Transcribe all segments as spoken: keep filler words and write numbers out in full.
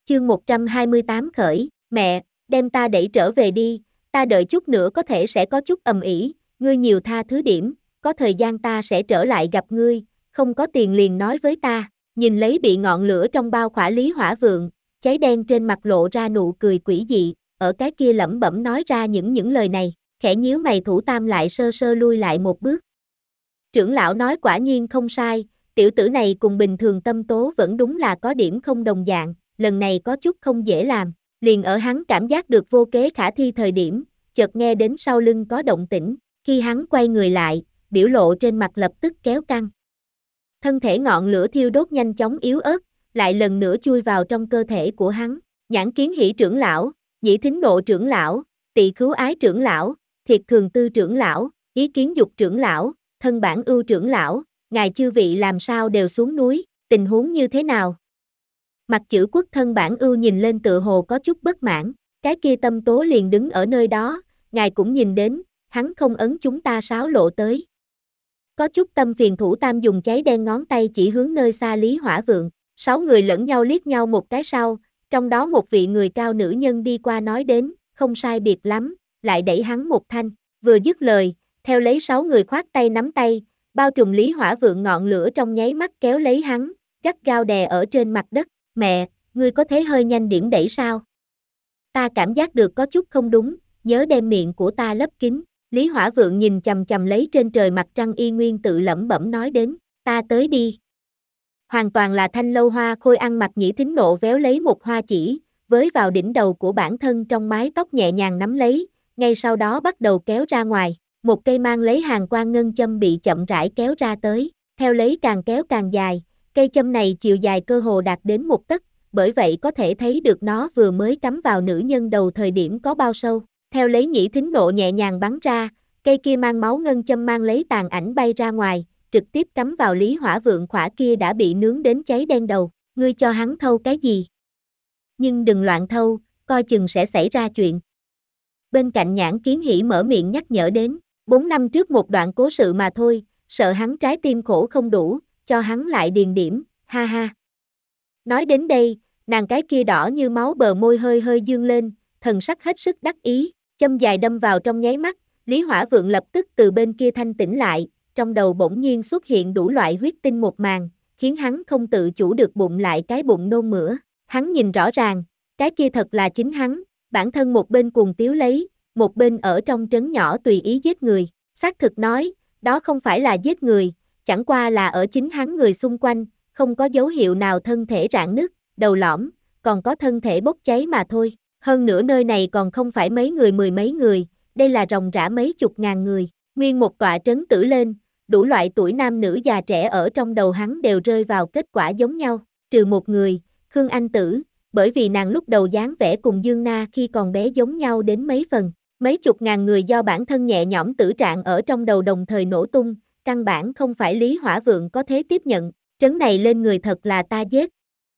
Chương một trăm hai mươi tám khởi, mẹ, đem ta đẩy trở về đi, ta đợi chút nữa có thể sẽ có chút ầm ĩ, ngươi nhiều tha thứ điểm, có thời gian ta sẽ trở lại gặp ngươi, không có tiền liền nói với ta, nhìn lấy bị ngọn lửa trong bao khỏa Lý Hỏa Vượng, cháy đen trên mặt lộ ra nụ cười quỷ dị, ở cái kia lẩm bẩm nói ra những những lời này, khẽ nhíu mày Thủ Tam lại sơ sơ lui lại một bước. Trưởng lão nói quả nhiên không sai, tiểu tử này cùng bình thường tâm tố vẫn đúng là có điểm không đồng dạng, lần này có chút không dễ làm, liền ở hắn cảm giác được vô kế khả thi thời điểm, chợt nghe đến sau lưng có động tĩnh, khi hắn quay người lại, biểu lộ trên mặt lập tức kéo căng. Thân thể ngọn lửa thiêu đốt nhanh chóng yếu ớt, lại lần nữa chui vào trong cơ thể của hắn, Nhãn Kiến Hỉ trưởng lão, Nhĩ Thính Nộ trưởng lão, Tỳ Khứu Ái trưởng lão, Thiệt Thường Tư trưởng lão, Ý Kiến Dục trưởng lão, Thân Bản Ưu trưởng lão, ngài chư vị làm sao đều xuống núi, tình huống như thế nào? Mặt chữ Quốc Thân Bản Ưu nhìn lên tựa hồ có chút bất mãn, cái kia Tâm Tố liền đứng ở nơi đó, ngài cũng nhìn đến, hắn không ấn chúng ta sáo lộ tới. Có chút tâm phiền Thủ Tam dùng cháy đen ngón tay chỉ hướng nơi xa Lý Hỏa Vượng, sáu người lẫn nhau liếc nhau một cái sau, trong đó một vị người cao nữ nhân đi qua nói đến, không sai biệt lắm, lại đẩy hắn một thanh, vừa dứt lời, theo lấy sáu người khoát tay nắm tay, bao trùm Lý Hỏa Vượng ngọn lửa trong nháy mắt kéo lấy hắn, gắt gao đè ở trên mặt đất, mẹ, ngươi có thế hơi nhanh điểm đẩy sao? Ta cảm giác được có chút không đúng, nhớ đem miệng của ta lấp kín, Lý Hỏa Vượng nhìn chầm chầm lấy trên trời mặt trăng y nguyên tự lẩm bẩm nói đến, ta tới đi. Hoàn toàn là thanh lâu hoa khôi ăn mặc Nhĩ Thính Nộ véo lấy một hoa chỉ, với vào đỉnh đầu của bản thân trong mái tóc nhẹ nhàng nắm lấy, ngay sau đó bắt đầu kéo ra ngoài, một cây mang lấy hàng quang ngân châm bị chậm rãi kéo ra tới, theo lấy càng kéo càng dài, cây châm này chiều dài cơ hồ đạt đến một tấc, bởi vậy có thể thấy được nó vừa mới cắm vào nữ nhân đầu thời điểm có bao sâu, theo lấy Nhĩ Thính Nộ nhẹ nhàng bắn ra, cây kia mang máu ngân châm mang lấy tàn ảnh bay ra ngoài, trực tiếp cắm vào Lý Hỏa Vượng khỏa kia đã bị nướng đến cháy đen đầu, ngươi cho hắn thâu cái gì? Nhưng đừng loạn thâu, coi chừng sẽ xảy ra chuyện. Bên cạnh Nhãn Kiến Hỉ mở miệng nhắc nhở đến, bốn năm trước một đoạn cố sự mà thôi, sợ hắn trái tim khổ không đủ, cho hắn lại điền điểm, ha ha. Nói đến đây, nàng cái kia đỏ như máu bờ môi hơi hơi dương lên, thần sắc hết sức đắc ý, châm dài đâm vào trong nháy mắt, Lý Hỏa Vượng lập tức từ bên kia thanh tỉnh lại, trong đầu bỗng nhiên xuất hiện đủ loại huyết tinh một màn, khiến hắn không tự chủ được bụng lại cái bụng nôn mửa, hắn nhìn rõ ràng, cái kia thật là chính hắn, bản thân một bên cuồng tiếu lấy, một bên ở trong trấn nhỏ tùy ý giết người, xác thực nói, đó không phải là giết người, chẳng qua là ở chính hắn người xung quanh, không có dấu hiệu nào thân thể rạn nứt, đầu lõm, còn có thân thể bốc cháy mà thôi, hơn nữa nơi này còn không phải mấy người mười mấy người, đây là ròng rã mấy chục ngàn người, nguyên một tọa trấn tử lên, đủ loại tuổi nam nữ già trẻ ở trong đầu hắn đều rơi vào kết quả giống nhau, trừ một người, Khương Anh Tử, bởi vì nàng lúc đầu dáng vẻ cùng Dương Na khi còn bé giống nhau đến mấy phần, mấy chục ngàn người do bản thân nhẹ nhõm tử trạng ở trong đầu đồng thời nổ tung, căn bản không phải Lý Hỏa Vượng có thế tiếp nhận, trấn này lên người thật là ta giết.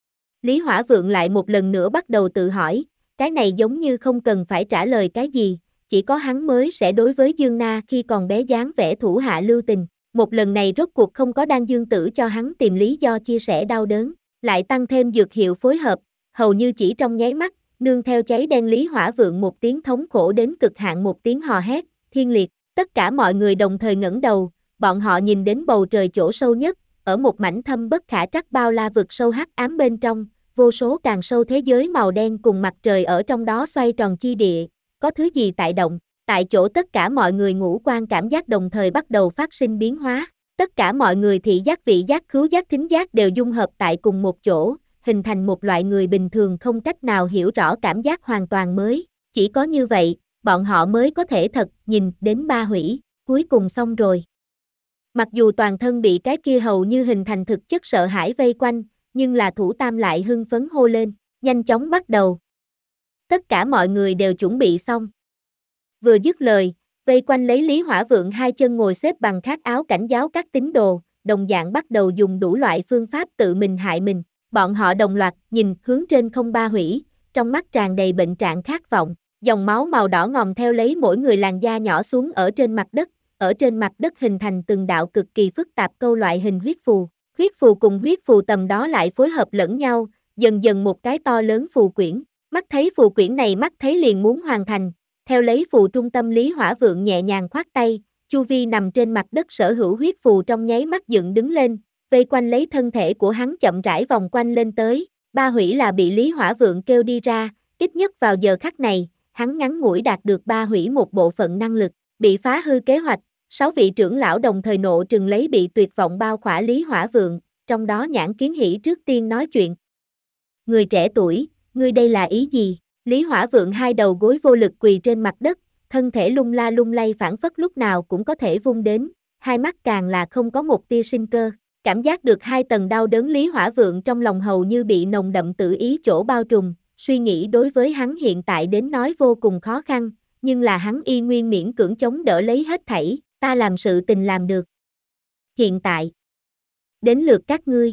Lý Hỏa Vượng lại một lần nữa bắt đầu tự hỏi, cái này giống như không cần phải trả lời cái gì, chỉ có hắn mới sẽ đối với Dương Na khi còn bé dáng vẻ thủ hạ lưu tình, một lần này rốt cuộc không có đan dương tử cho hắn tìm lý do chia sẻ đau đớn, lại tăng thêm dược hiệu phối hợp, hầu như chỉ trong nháy mắt, nương theo cháy đen Lý Hỏa Vượng một tiếng thống khổ đến cực hạn một tiếng hò hét, thiên liệt, tất cả mọi người đồng thời ngẩng đầu, bọn họ nhìn đến bầu trời chỗ sâu nhất, ở một mảnh thâm bất khả trắc bao la vực sâu hắc ám bên trong, vô số càng sâu thế giới màu đen cùng mặt trời ở trong đó xoay tròn chi địa, có thứ gì tại động, tại chỗ tất cả mọi người ngũ quan cảm giác đồng thời bắt đầu phát sinh biến hóa, tất cả mọi người thị giác vị giác khứu giác thính giác đều dung hợp tại cùng một chỗ, hình thành một loại người bình thường không cách nào hiểu rõ cảm giác hoàn toàn mới, chỉ có như vậy, bọn họ mới có thể thật nhìn đến ba hủy, cuối cùng xong rồi. Mặc dù toàn thân bị cái kia hầu như hình thành thực chất sợ hãi vây quanh, nhưng là Thủ Tam lại hưng phấn hô lên, nhanh chóng bắt đầu. Tất cả mọi người đều chuẩn bị xong. Vừa dứt lời, vây quanh lấy Lý Hỏa Vượng hai chân ngồi xếp bằng khát áo cảnh giáo các tín đồ, đồng dạng bắt đầu dùng đủ loại phương pháp tự mình hại mình. Bọn họ đồng loạt nhìn hướng trên không ba hủy, trong mắt tràn đầy bệnh trạng khát vọng, dòng máu màu đỏ ngòm theo lấy mỗi người làn da nhỏ xuống ở trên mặt đất, ở trên mặt đất hình thành từng đạo cực kỳ phức tạp câu loại hình huyết phù. Huyết phù cùng huyết phù tầm đó lại phối hợp lẫn nhau, dần dần một cái to lớn phù quyển. Mắt thấy phù quyển này mắt thấy liền muốn hoàn thành, theo lấy phù trung tâm Lý Hỏa Vượng nhẹ nhàng khoát tay, chu vi nằm trên mặt đất sở hữu huyết phù trong nháy mắt dựng đứng lên, vây quanh lấy thân thể của hắn chậm rãi vòng quanh lên tới. Ba hủy là bị Lý Hỏa Vượng kêu đi ra, ít nhất vào giờ khắc này, hắn ngắn ngủi đạt được ba hủy một bộ phận năng lực, bị phá hư kế hoạch. Sáu vị trưởng lão đồng thời nộ trừng lấy bị tuyệt vọng bao khỏa Lý Hỏa Vượng, trong đó Nhãn Kiến Hỉ trước tiên nói chuyện. Người trẻ tuổi, ngươi đây là ý gì? Lý Hỏa Vượng hai đầu gối vô lực quỳ trên mặt đất, thân thể lung la lung lay phảng phất lúc nào cũng có thể vung đến, hai mắt càng là không có một tia sinh cơ. Cảm giác được hai tầng đau đớn Lý Hỏa Vượng trong lòng hầu như bị nồng đậm tự ý chỗ bao trùm, suy nghĩ đối với hắn hiện tại đến nói vô cùng khó khăn, nhưng là hắn y nguyên miễn cưỡng chống đỡ lấy hết thảy, ta làm sự tình làm được. Hiện tại, đến lượt các ngươi.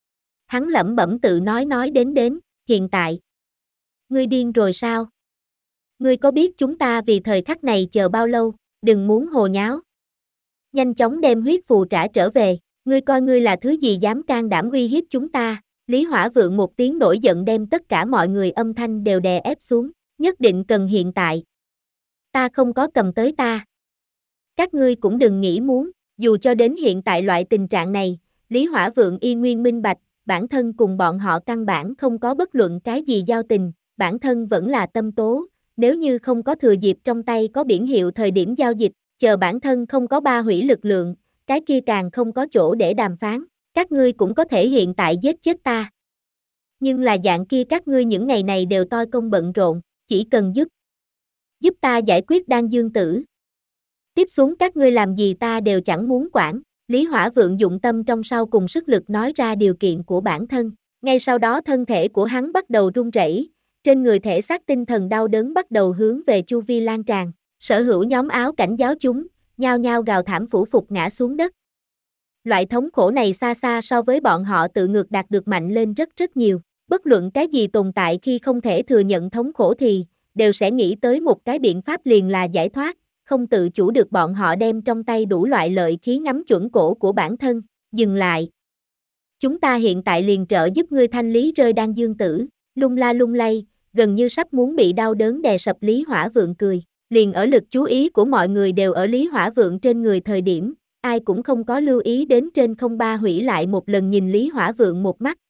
Hắn lẩm bẩm tự nói nói đến đến, hiện tại. Ngươi điên rồi sao? Ngươi có biết chúng ta vì thời khắc này chờ bao lâu, đừng muốn hồ nháo. Nhanh chóng đem huyết phù trả trở về, ngươi coi ngươi là thứ gì dám can đảm uy hiếp chúng ta. Lý Hỏa Vượng một tiếng nổi giận đem tất cả mọi người âm thanh đều đè ép xuống, nhất định cần hiện tại. Ta không có cầm tới ta. Các ngươi cũng đừng nghĩ muốn, dù cho đến hiện tại loại tình trạng này, Lý Hỏa Vượng y nguyên minh bạch, bản thân cùng bọn họ căn bản không có bất luận cái gì giao tình, bản thân vẫn là tâm tố, nếu như không có thừa dịp trong tay có biển hiệu thời điểm giao dịch, chờ bản thân không có ba hủy lực lượng, cái kia càng không có chỗ để đàm phán, các ngươi cũng có thể hiện tại giết chết ta. Nhưng là dạng kia các ngươi những ngày này đều toi công bận rộn, chỉ cần giúp, giúp ta giải quyết Đan Dương Tử. Tiếp xuống các ngươi làm gì ta đều chẳng muốn quản. Lý Hỏa Vượng dụng tâm trong sau cùng sức lực nói ra điều kiện của bản thân. Ngay sau đó thân thể của hắn bắt đầu run rẩy, trên người thể xác tinh thần đau đớn bắt đầu hướng về chu vi lan tràn. Sở hữu nhóm áo cảnh giáo chúng, nhao nhao gào thảm phủ phục ngã xuống đất. Loại thống khổ này xa xa so với bọn họ tự ngược đạt được mạnh lên rất rất nhiều. Bất luận cái gì tồn tại khi không thể thừa nhận thống khổ thì, đều sẽ nghĩ tới một cái biện pháp liền là giải thoát. Không tự chủ được bọn họ đem trong tay đủ loại lợi khí ngắm chuẩn cổ của bản thân, dừng lại. Chúng ta hiện tại liền trợ giúp ngươi thanh lý rơi Đan Dương Tử, lung la lung lay, gần như sắp muốn bị đau đớn đè sập Lý Hỏa Vượng cười. Liền ở lực chú ý của mọi người đều ở Lý Hỏa Vượng trên người thời điểm, ai cũng không có lưu ý đến trên không ba hủy lại một lần nhìn Lý Hỏa Vượng một mắt,